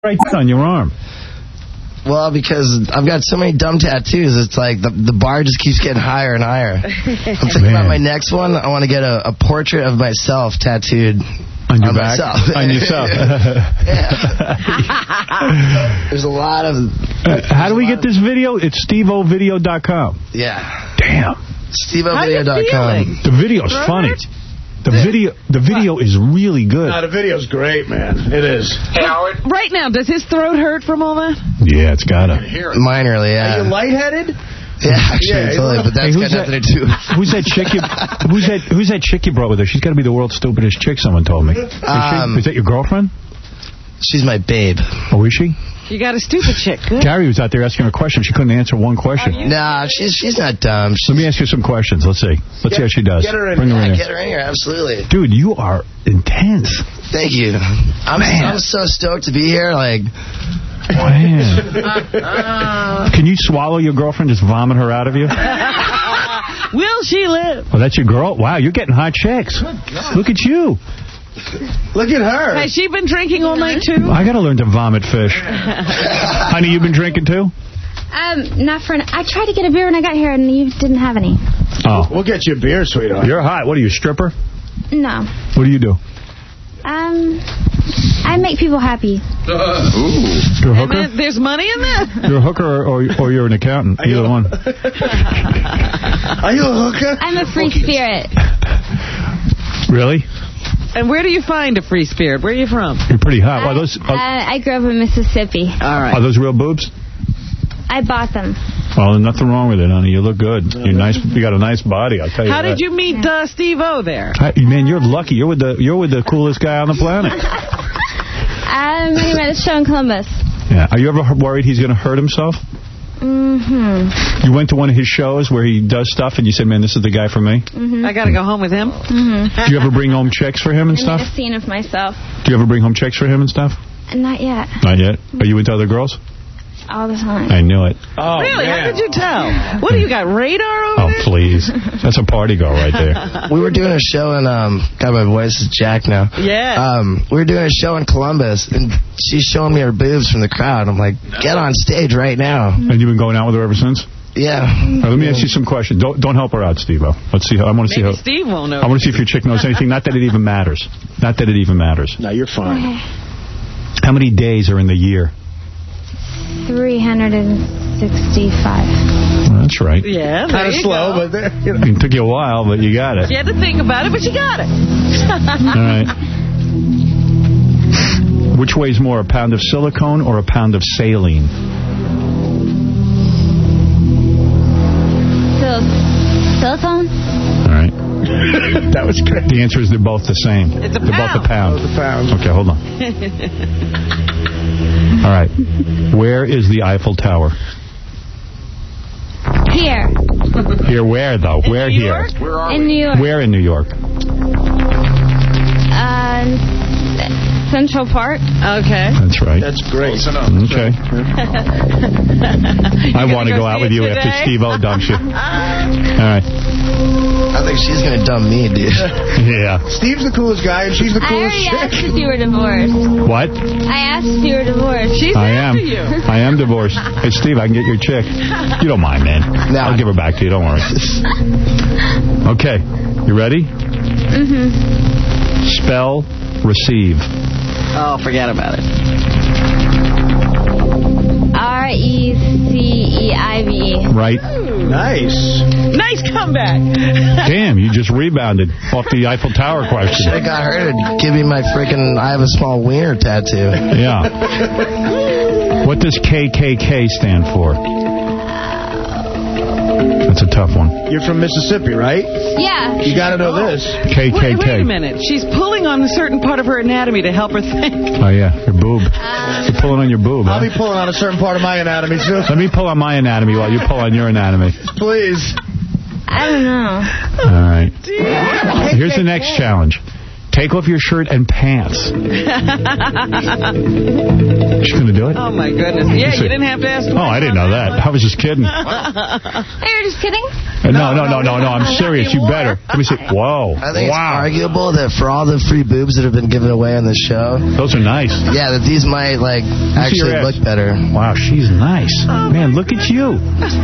right on your arm? Well, because I've got so many dumb tattoos, it's like the bar just keeps getting higher and higher. I'm thinking about my next one. I want to get a portrait of myself tattooed on your back? myself. On yourself. There's a lot of... how do we get this video? It's steveovideo.com. Yeah. Damn. steveovideo.com. The video's funny. The video is really good. No, the video's great, man. It is. Hey, Howard. Right now, does his throat hurt from all that? Yeah, it's gotta. Minorly, yeah. Are you lightheaded? Yeah, actually, totally. But that's got nothing to do. Who's that chick? Who's that chick you brought with her? She's got to be the world's stupidest chick. Someone told me. Is that your girlfriend? She's my babe. Oh, is she? You got a stupid chick. Good. Gary was out there asking her a question. She couldn't answer one question. Nah, she's not dumb. Let me ask you some questions. Let's see. Let's see how she does. Get her in. Bring her in. Get her in here, absolutely. Dude, you are intense. Thank you. I'm so stoked to be here. Like, man. Can you swallow your girlfriend? Just vomit her out of you? Will she live? Oh, that's your girl? Wow, you're getting hot chicks. Look at you. Look at her. Has she been drinking all night, too? I got to learn to vomit fish. Honey, you been drinking, too? Not for I tried to get a beer when I got here, and you didn't have any. Oh. We'll get you a beer, sweetheart. You're hot. What are you, a stripper? No. What do you do? I make people happy. You're a hooker? There's money in that? You're a hooker or you're an accountant. Either one. Are you a hooker? I'm a free spirit. Really? And where do you find a free spirit? Where are you from? You're pretty hot. Are those, I grew up in Mississippi. All right. Are those real boobs? I bought them. Well, there's nothing wrong with it, honey. You look good. You're nice. You got a nice body, I'll tell you How that. did you meet Steve-O there? Man, you're lucky. You're with the coolest guy on the planet. I met him at a show in Columbus. Yeah. Are you ever worried he's going to hurt himself? Mm-hmm. You went to one of his shows where he does stuff and you said, man, this is the guy for me? Mm-hmm. I got to go home with him? Mm-hmm. Do you ever bring home chicks for him and stuff? I made a scene of myself. Do you ever bring home chicks for him and stuff? Not yet. Not yet. Are you into other girls? All the time. I knew it. Oh, really? Man. How did you tell? What do you got, radar over there? Oh, please. That's a party girl right there. We were doing a show in, God, my voice is Jack now. Yeah. We were doing a show in Columbus, and she's showing me her boobs from the crowd. I'm like, get on stage right now. And you've been going out with her ever since? Yeah. Right, let me ask you some questions. Don't help her out, Steve-O. Let's see. I want to see how. Steve won't know. I want to see if your chick knows anything. Not that it even matters. Not that it even matters. No, you're fine. Okay. How many days are in the year? 365. Well, that's right. Yeah, kind of slow, but it took you a while, but you got it. You had to think about it, but you got it. All right. Which weighs more, a pound of silicone or a pound of saline? Silicone? All right. That was great. The answer is they're both the same. It's a they're pound. both a pound. Oh, the pound. Okay, hold on. All right. Where is the Eiffel Tower? Here. Here where, though? Where here? Where are In New York. Where in New York? Central Park. Okay. That's right. That's great. Okay. I want to go out with you after Steve-O dumps you. All right. I think she's going to dump me, dude. Yeah. Steve's the coolest guy, and she's the I coolest already asked chick. if you were divorced. What? I asked if you were divorced. She's I after am. you. I am divorced. Hey, Steve, I can get your chick. You don't mind, man. No. I'll give her back to you. Don't worry. Okay. You ready? Mm-hmm. Spell receive. Oh, forget about it. RECEIVE. Right. Nice. Nice comeback. Damn, you just rebounded off the Eiffel Tower question. Should have got her to give me my freaking I have a small wiener tattoo. Yeah. What does KKK stand for? That's a tough one. You're from Mississippi, right? Yeah. You got to know this. KKK. Wait a minute. She's pulling on a certain part of her anatomy to help her think. Oh, yeah. Your boob. You're pulling on your boob, I'll huh? be pulling on a certain part of my anatomy, too. Let me pull on my anatomy while you pull on your anatomy. Please. I don't know. All right. Here's the next challenge. Take off your shirt and pants. She's going to to do it? Oh, my goodness. Yeah, you didn't have to ask. Oh, I didn't know that. I was just kidding. Hey, you're just kidding? No, I'm serious. You better. Let me see. Whoa. I think it's arguable that for all the free boobs that have been given away on the show. Those are nice. Yeah, that these might, actually look better. Wow, she's nice. Man, look at you.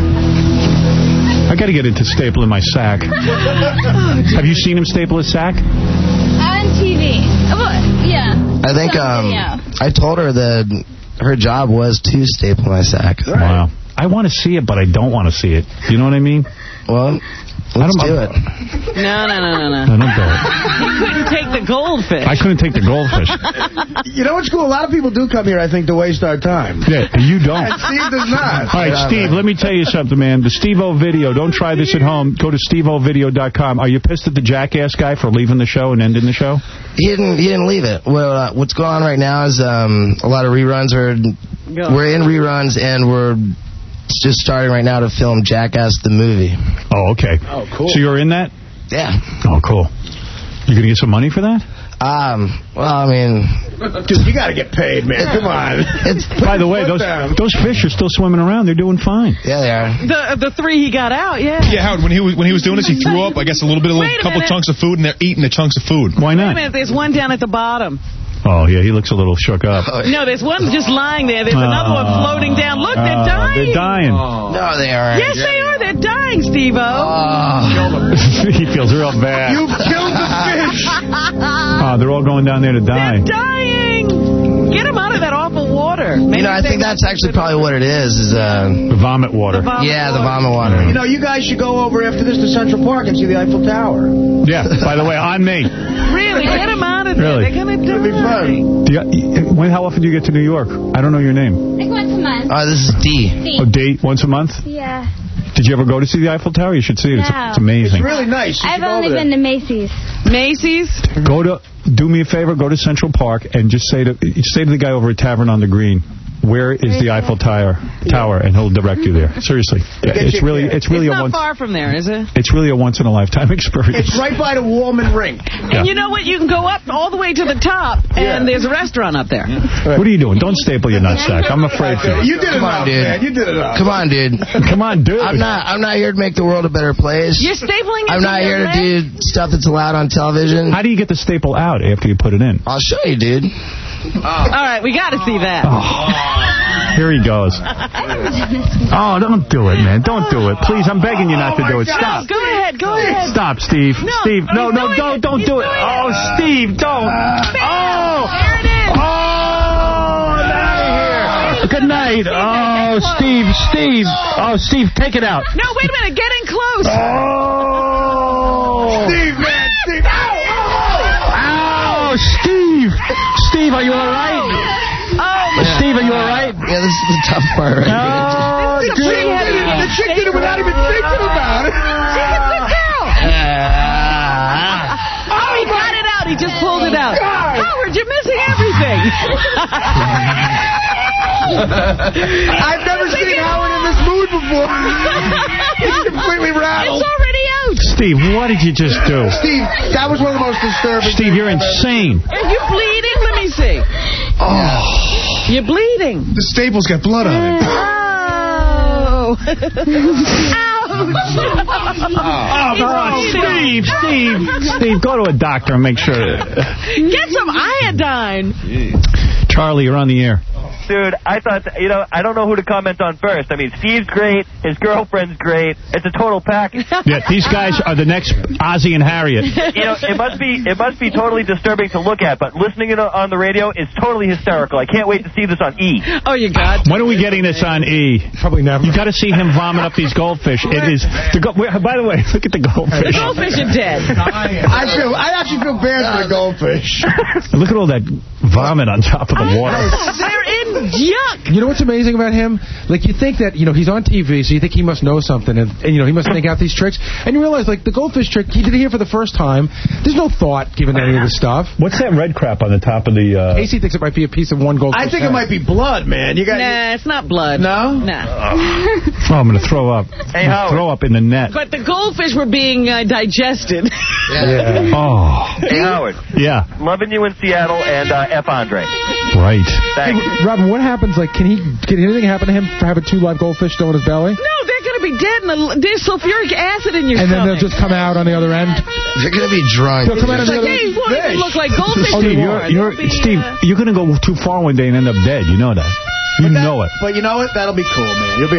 I got to get into stapling my sack. Have you seen him staple his sack? On TV. Yeah. I think I told her that her job was to staple my sack. Wow. I want to see it, but I don't want to see it. You know what I mean? Well, let's do it. No. No, don't do it. He couldn't take the goldfish. I couldn't take the goldfish. You know what's cool? A lot of people do come here, I think, to waste our time. Yeah, you don't. And Steve does not. All right, Steve, let me tell you something, man. The Steve-O video, don't try this at home. Go to steveovideo.com. Are you pissed at the jackass guy for leaving the show and ending the show? He didn't leave it. Well, what's going on right now is a lot of reruns. We're in reruns, and we're just starting right now to film Jackass the movie. Oh, okay. Oh, cool. So you're in that? Yeah. Oh, cool. You going to get some money for that? Well, I mean... Dude, you got to get paid, man. Come on. By the way, those fish are still swimming around. They're doing fine. Yeah, they are. The three he got out, yeah. Yeah, Howard, when he was doing this, he threw up, I guess, a couple chunks of food, and they're eating the chunks of food. Why not? Wait a minute, there's one down at the bottom. Oh, yeah, he looks a little shook up. No, there's one just lying there. There's another one floating down. Look, they're dying. They're dying. No, they aren't. Yes, they are. They're dying, Steve-O. He feels real bad. You killed the fish. They're all going down there to die. They're dying. Get them out of that awful water. Maybe I think that's actually probably what it is the vomit water. The vomit water. You know, you guys should go over after this to Central Park and see the Eiffel Tower. Yeah, by the way, on me. Really, get them out of there. Really? They're going to die. It'll be fun. How often do you get to New York? I don't know your name. Like once a month. Oh, this is D. Oh, date once a month? Yeah. Did you ever go to see the Eiffel Tower? You should see it. No. It's amazing. It's really nice. I've only been to Macy's. Macy's? Do me a favor, go to Central Park and just say to the guy over at Tavern on the Green, where is the Eiffel Tower, and he'll direct you there. Seriously. It's really not far from there, is it? It's really a once-in-a-lifetime experience. It's right by the Woolman Rink. And you know what? You can go up all the way to the top, and there's a restaurant up there. What are you doing? Don't staple your nutsack. I'm afraid for you. You did it up, man. You did it up. Come on, dude. Come on, dude. I'm not here to make the world a better place. You're stapling it. I'm not here to do stuff that's allowed on television. How do you get the staple out after you put it in? I'll show you, dude. All right, we got to see that. Here he goes. Oh, don't do it, man. Don't do it. Please, I'm begging you not to do it. Stop. Go ahead. Stop, Steve. No, Steve, no, don't do it. Oh, Steve, don't. Oh. There it is. Oh, I'm out of here. Good night. Oh, Steve. Oh, Steve, take it out. No, wait a minute. Getting close. Oh. Steve, man. Steve. Ow, Steve. Steve, are you all right? Oh, Steve, are you all right? Yeah, this is the tough part right here. No, This is a pretty heavy The chick did it without even thinking about it. She can sit down. Oh, he got it out. He just pulled it out. Howard, you're missing everything. I've never seen Howard in this mood before. He's completely rattled. It's already out. Steve, what did you just do? Steve, that was one of the most disturbing Steve, you're insane. Are you bleeding? Let me see. Oh. You're bleeding. The staple's got blood on it. Oh. Steve, go to a doctor and make sure. Get some iodine. Charlie, you're on the air. Dude, I thought, I don't know who to comment on first. I mean, Steve's great. His girlfriend's great. It's a total package. Yeah, these guys are the next Ozzy and Harriet. It must be totally disturbing to look at, but listening it on the radio is totally hysterical. I can't wait to see this on E. Oh, you got. When are we getting this on E? Probably never. You got to see him vomit up these goldfish. It is. By the way, look at the goldfish. The goldfish are dead. I actually feel bad for the goldfish. Look at all that vomit on top of the water. They're in yuck. You know what's amazing about him? Like, you think that, he's on TV, so you think he must know something, and he must think out these tricks. And you realize, like, the goldfish trick, he did it here for the first time. There's no thought given to any of this stuff. What's that red crap on the top of the... Casey thinks it might be a piece of one goldfish. I think it might be blood, man. Nah, it's not blood. No? Nah. Oh, I'm going to throw up. Hey, Howard. Throw up in the net. But the goldfish were being digested. Yeah. Oh. Hey, Howard. Yeah. Loving you in Seattle, and F. Andre. Right. Hey, Robin, what happens? Like, can anything happen to him for having 2 live goldfish still in his belly? No, they're going to be dead, and there's sulfuric acid in your stomach. And then they'll just come out on the other end? They're going to be drunk. They'll come out on the other end. They won't even look like goldfish Steve, anymore. Steve, you're going to go too far one day and end up dead. You know that. You know it. But you know what? That'll be cool, man. You'll be